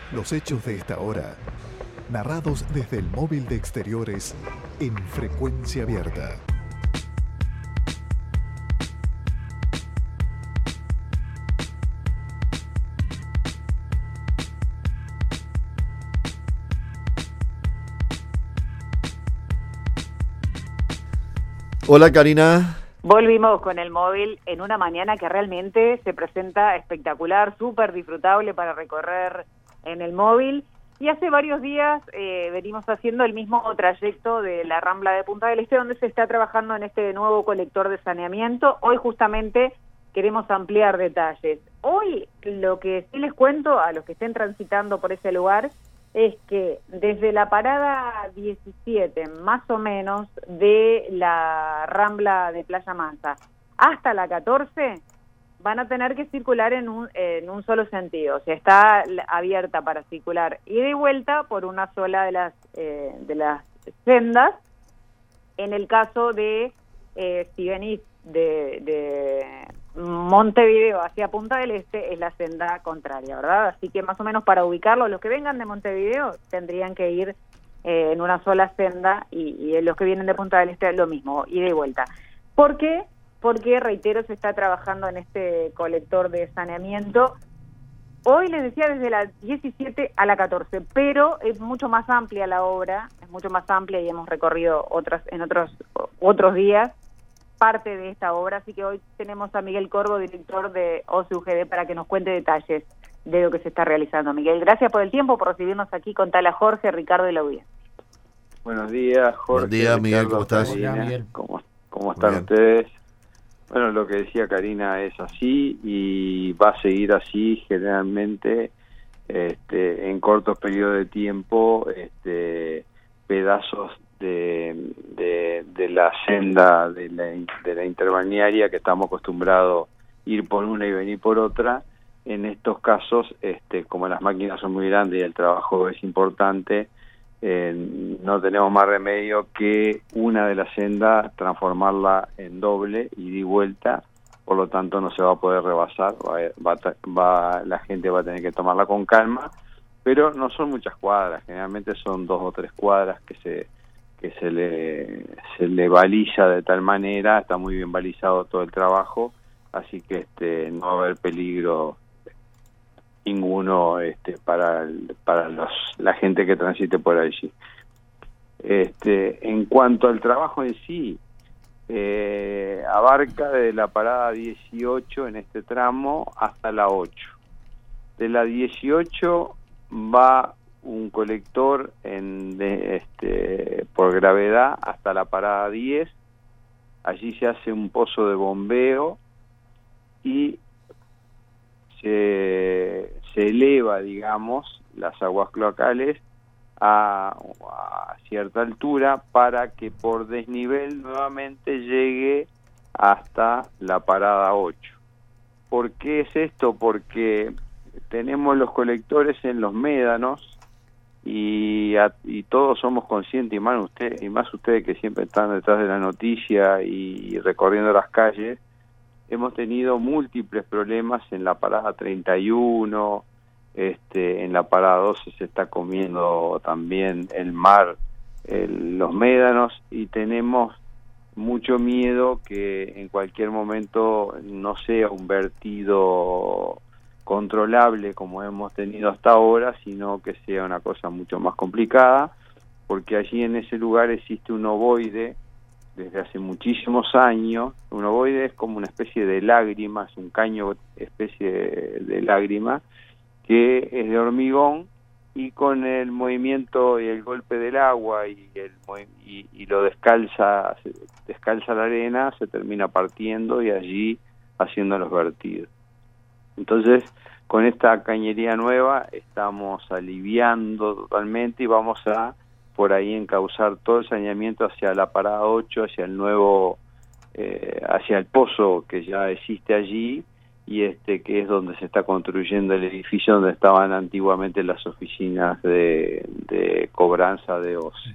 Los hechos de esta hora, narrados desde el móvil de Exteriores en Frecuencia Abierta. Hola, Karina. Volvimos con el móvil en una mañana que realmente se presenta espectacular, súper disfrutable para recorrer en el móvil. Y hace varios días venimos haciendo el mismo trayecto de la Rambla de Punta del Este, donde se está trabajando en este nuevo colector de saneamiento. Hoy justamente queremos ampliar detalles. Hoy lo que sí les cuento a los que estén transitando por ese lugar es que desde la parada 17, más o menos, de la Rambla de Playa Mansa hasta la 14, van a tener que circular en un solo sentido. O sea, está abierta para circular ida y vuelta por una sola de las sendas. En el caso de si venís de Montevideo hacia Punta del Este, es la senda contraria, ¿verdad? Así que más o menos para ubicarlo, los que vengan de Montevideo tendrían que ir en una sola senda y los que vienen de Punta del Este lo mismo, ida y vuelta. ¿Por qué? Porque, reitero, se está trabajando en este colector de saneamiento. Hoy les decía desde la 17 a la 14, pero es mucho más amplia la obra, es mucho más amplia y hemos recorrido en otros días parte de esta obra, así que hoy tenemos a Miguel Corvo, director de OCE-UGD, para que nos cuente detalles de lo que se está realizando. Miguel, gracias por el tiempo, por recibirnos aquí. Contale a Jorge, Ricardo y la audiencia. Buenos días, Jorge. Buen día, Miguel, ¿cómo estás? Hola, Miguel. ¿Cómo están ustedes? Bueno, lo que decía Karina es así y va a seguir así generalmente en cortos periodos de tiempo, pedazos de la senda de la interbalnearia que estamos acostumbrados a ir por una y venir por otra. En estos casos, como las máquinas son muy grandes y el trabajo es importante, no tenemos más remedio que una de las sendas transformarla en doble ida y vuelta, por lo tanto no se va a poder rebasar, la gente va a tener que tomarla con calma, pero no son muchas cuadras, generalmente son 2 o 3 cuadras que se le baliza de tal manera, está muy bien balizado todo el trabajo, así que no va a haber peligro ninguno para la gente que transite por allí. En cuanto al trabajo en sí, abarca desde la parada 18 en este tramo hasta la 8. De la 18 va un colector por gravedad hasta la parada 10. Allí se hace un pozo de bombeo y se eleva, digamos, las aguas cloacales a cierta altura para que por desnivel nuevamente llegue hasta la parada 8. ¿Por qué es esto? Porque tenemos los colectores en los médanos y todos somos conscientes, y más ustedes que siempre están detrás de la noticia y recorriendo las calles. Hemos tenido múltiples problemas en la parada 31, en la parada 12 se está comiendo también el mar, los médanos, y tenemos mucho miedo que en cualquier momento no sea un vertido controlable como hemos tenido hasta ahora, sino que sea una cosa mucho más complicada, porque allí en ese lugar existe un ovoide desde hace muchísimos años. Un ovoide es como una especie de lágrima, es un caño especie de lágrima, que es de hormigón, y con el movimiento y el golpe del agua y lo descalza la arena, se termina partiendo y allí haciendo los vertidos. Entonces, con esta cañería nueva estamos aliviando totalmente y vamos a por ahí encauzar todo el saneamiento hacia la parada 8, hacia el nuevo, hacia el pozo que ya existe allí, y que es donde se está construyendo el edificio donde estaban antiguamente las oficinas de cobranza de OCE.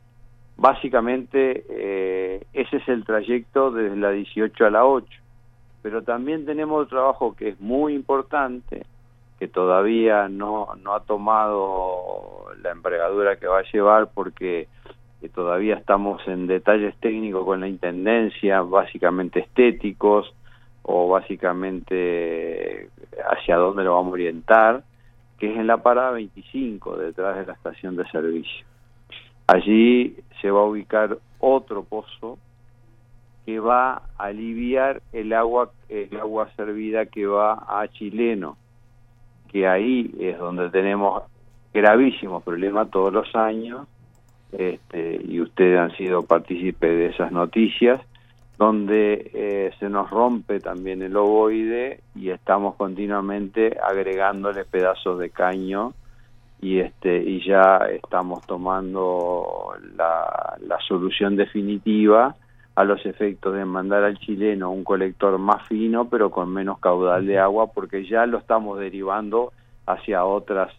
Básicamente ese es el trayecto desde la 18 a la 8, pero también tenemos otro trabajo que es muy importante, que todavía no ha tomado la envergadura que va a llevar, porque todavía estamos en detalles técnicos con la Intendencia, básicamente estéticos, o básicamente hacia dónde lo vamos a orientar, que es en la parada 25, detrás de la estación de servicio. Allí se va a ubicar otro pozo que va a aliviar el agua servida que va a Chileno, que ahí es donde tenemos gravísimos problemas todos los años, y ustedes han sido partícipes de esas noticias, donde se nos rompe también el ovoide y estamos continuamente agregándole pedazos de caño, y ya estamos tomando la solución definitiva a los efectos de mandar al Chileno un colector más fino pero con menos caudal de agua, porque ya lo estamos derivando hacia otras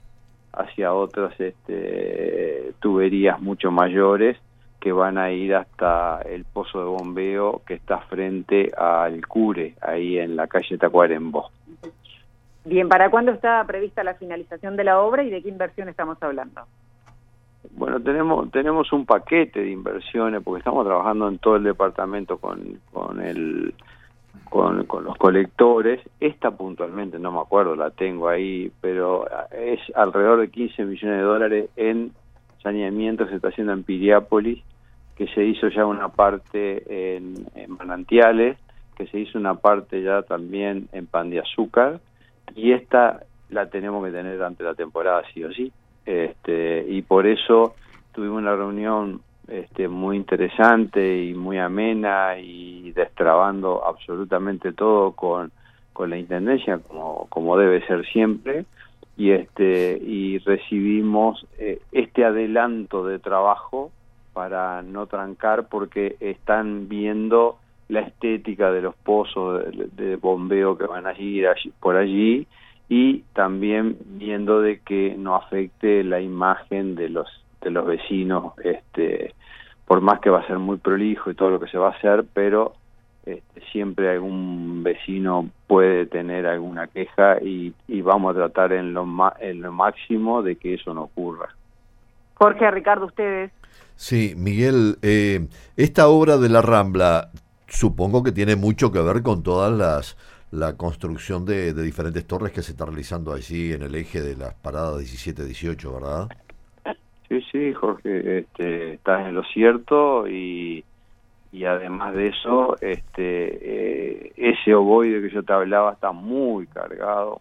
tuberías mucho mayores que van a ir hasta el pozo de bombeo que está frente al Cure, ahí en la calle Tacuarembó. Bien, ¿para cuándo está prevista la finalización de la obra y de qué inversión estamos hablando? Bueno, tenemos un paquete de inversiones, porque estamos trabajando en todo el departamento con los colectores. Esta puntualmente no me acuerdo, la tengo ahí, pero es alrededor de 15 millones de dólares en saneamiento que se está haciendo en Piriápolis, que se hizo ya una parte en Manantiales, que se hizo una parte ya también en Pan de Azúcar, y esta la tenemos que tener durante la temporada sí o sí. Y por eso tuvimos una reunión muy interesante y muy amena, y destrabando absolutamente todo con la Intendencia, como debe ser siempre, y recibimos este adelanto de trabajo para no trancar, porque están viendo la estética de los pozos de bombeo que van a ir por allí, y también viendo de que no afecte la imagen de los vecinos, por más que va a ser muy prolijo y todo lo que se va a hacer, pero siempre algún vecino puede tener alguna queja, y vamos a tratar en lo máximo de que eso no ocurra. Jorge, Ricardo, ustedes. Sí, Miguel, esta obra de la Rambla supongo que tiene mucho que ver con todas la construcción de diferentes torres que se está realizando allí en el eje de las paradas 17-18, ¿verdad? Sí, Jorge, estás en lo cierto, y además de eso, ese ovoide que yo te hablaba está muy cargado,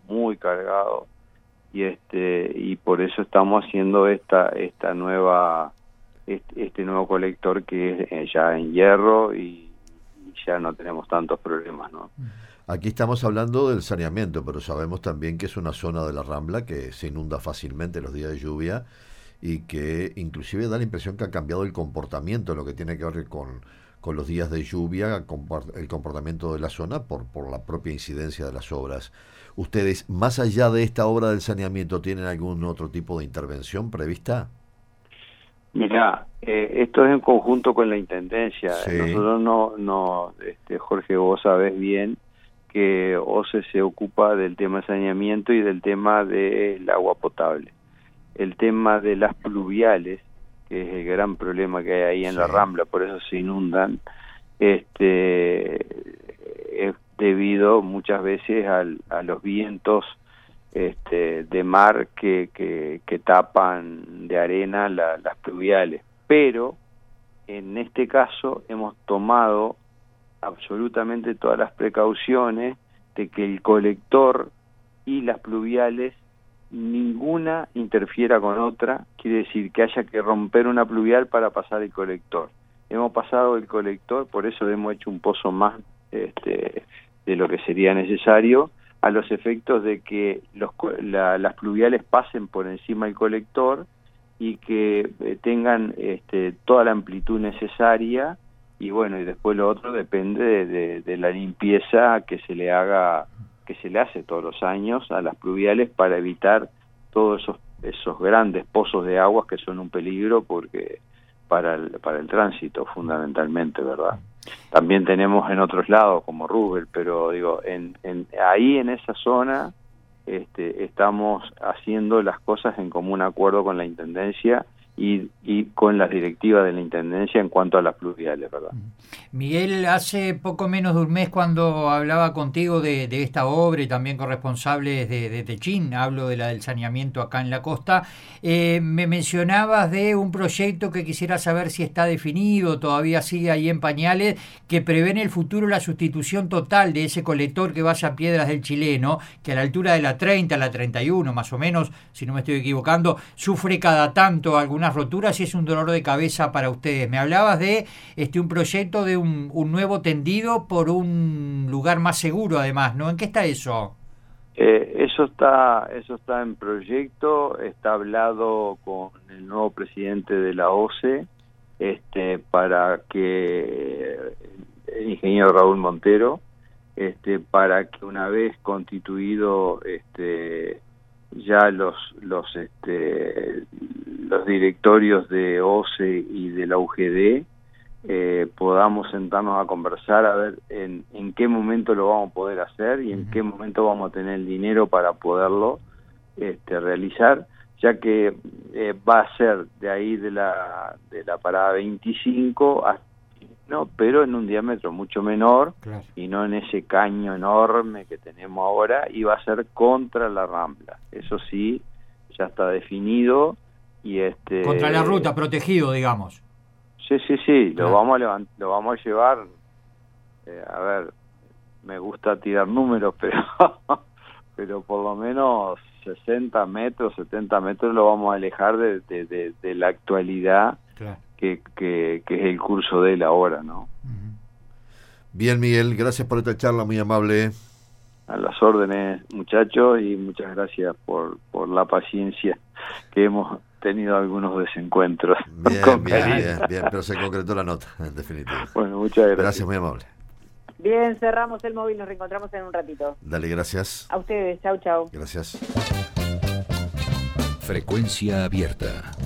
y por eso estamos haciendo esta nueva este nuevo colector, que es ya en hierro, y ya no tenemos tantos problemas, ¿no? Aquí estamos hablando del saneamiento, pero sabemos también que es una zona de la Rambla que se inunda fácilmente los días de lluvia, y que inclusive da la impresión que ha cambiado el comportamiento en lo que tiene que ver con los días de lluvia, el comportamiento de la zona por la propia incidencia de las obras. ¿Ustedes, más allá de esta obra del saneamiento, tienen algún otro tipo de intervención prevista? Mirá, esto es en conjunto con la Intendencia. Sí. Nosotros no Jorge, vos sabés bien que OCE se ocupa del tema de saneamiento y del tema del agua potable. El tema de las pluviales, que es el gran problema que hay ahí en la Rambla, por eso se inundan, es debido muchas veces a los vientos de mar que tapan de arena las pluviales. Pero en este caso hemos tomado absolutamente todas las precauciones de que el colector y las pluviales ninguna interfiera con otra. Quiere decir que haya que romper una pluvial para pasar el colector. Hemos pasado el colector, por eso hemos hecho un pozo más de lo que sería necesario, a los efectos de que las pluviales pasen por encima del colector y que tengan toda la amplitud necesaria. Y bueno, y después lo otro depende de la limpieza que se le hace todos los años a las pluviales, para evitar todos esos grandes pozos de aguas que son un peligro, porque para el tránsito fundamentalmente, ¿verdad? También tenemos en otros lados como Rubel, pero digo, ahí en esa zona estamos haciendo las cosas en común acuerdo con la Intendencia y con las directivas de la Intendencia en cuanto a las pluviales, ¿verdad? Miguel, hace poco menos de un mes cuando hablaba contigo de esta obra y también con responsables de Techín, hablo de la del saneamiento acá en la costa, me mencionabas de un proyecto que quisiera saber si está definido, todavía sigue ahí en pañales, que prevé en el futuro la sustitución total de ese colector que vaya a Piedras del Chileno, que a la altura de la 30, la 31 más o menos, si no me estoy equivocando, sufre cada tanto algunas roturas y es un dolor de cabeza para ustedes. Me hablabas de un proyecto de un nuevo tendido por un lugar más seguro, además, ¿no? ¿En qué está eso? Eso está en proyecto, está hablado con el nuevo presidente de la OCE, para que el ingeniero Raúl Montero, para que una vez constituido ya los directorios de OCE y de la UGD, podamos sentarnos a conversar a ver en qué momento lo vamos a poder hacer y en qué momento vamos a tener el dinero para poderlo realizar, ya que va a ser de ahí de la parada 25 hasta, ¿no? Pero en un diámetro mucho menor, claro, y no en ese caño enorme que tenemos ahora, y va a ser contra la Rambla. Eso sí, ya está definido y contra la ruta, protegido, digamos. Sí, lo vamos a llevar, a ver, me gusta tirar números, pero por lo menos 60 metros, 70 metros lo vamos a alejar de la actualidad, claro, que es el curso de él ahora, ¿no? Bien, Miguel, gracias por esta charla, muy amable. A las órdenes, muchachos, y muchas gracias por la paciencia que hemos tenido algunos desencuentros. Bien, pero se concretó la nota, en definitiva. Bueno, muchas gracias. Gracias, muy amable. Bien, cerramos el móvil, nos reencontramos en un ratito. Dale, gracias. A ustedes, chau. Gracias. Frecuencia abierta.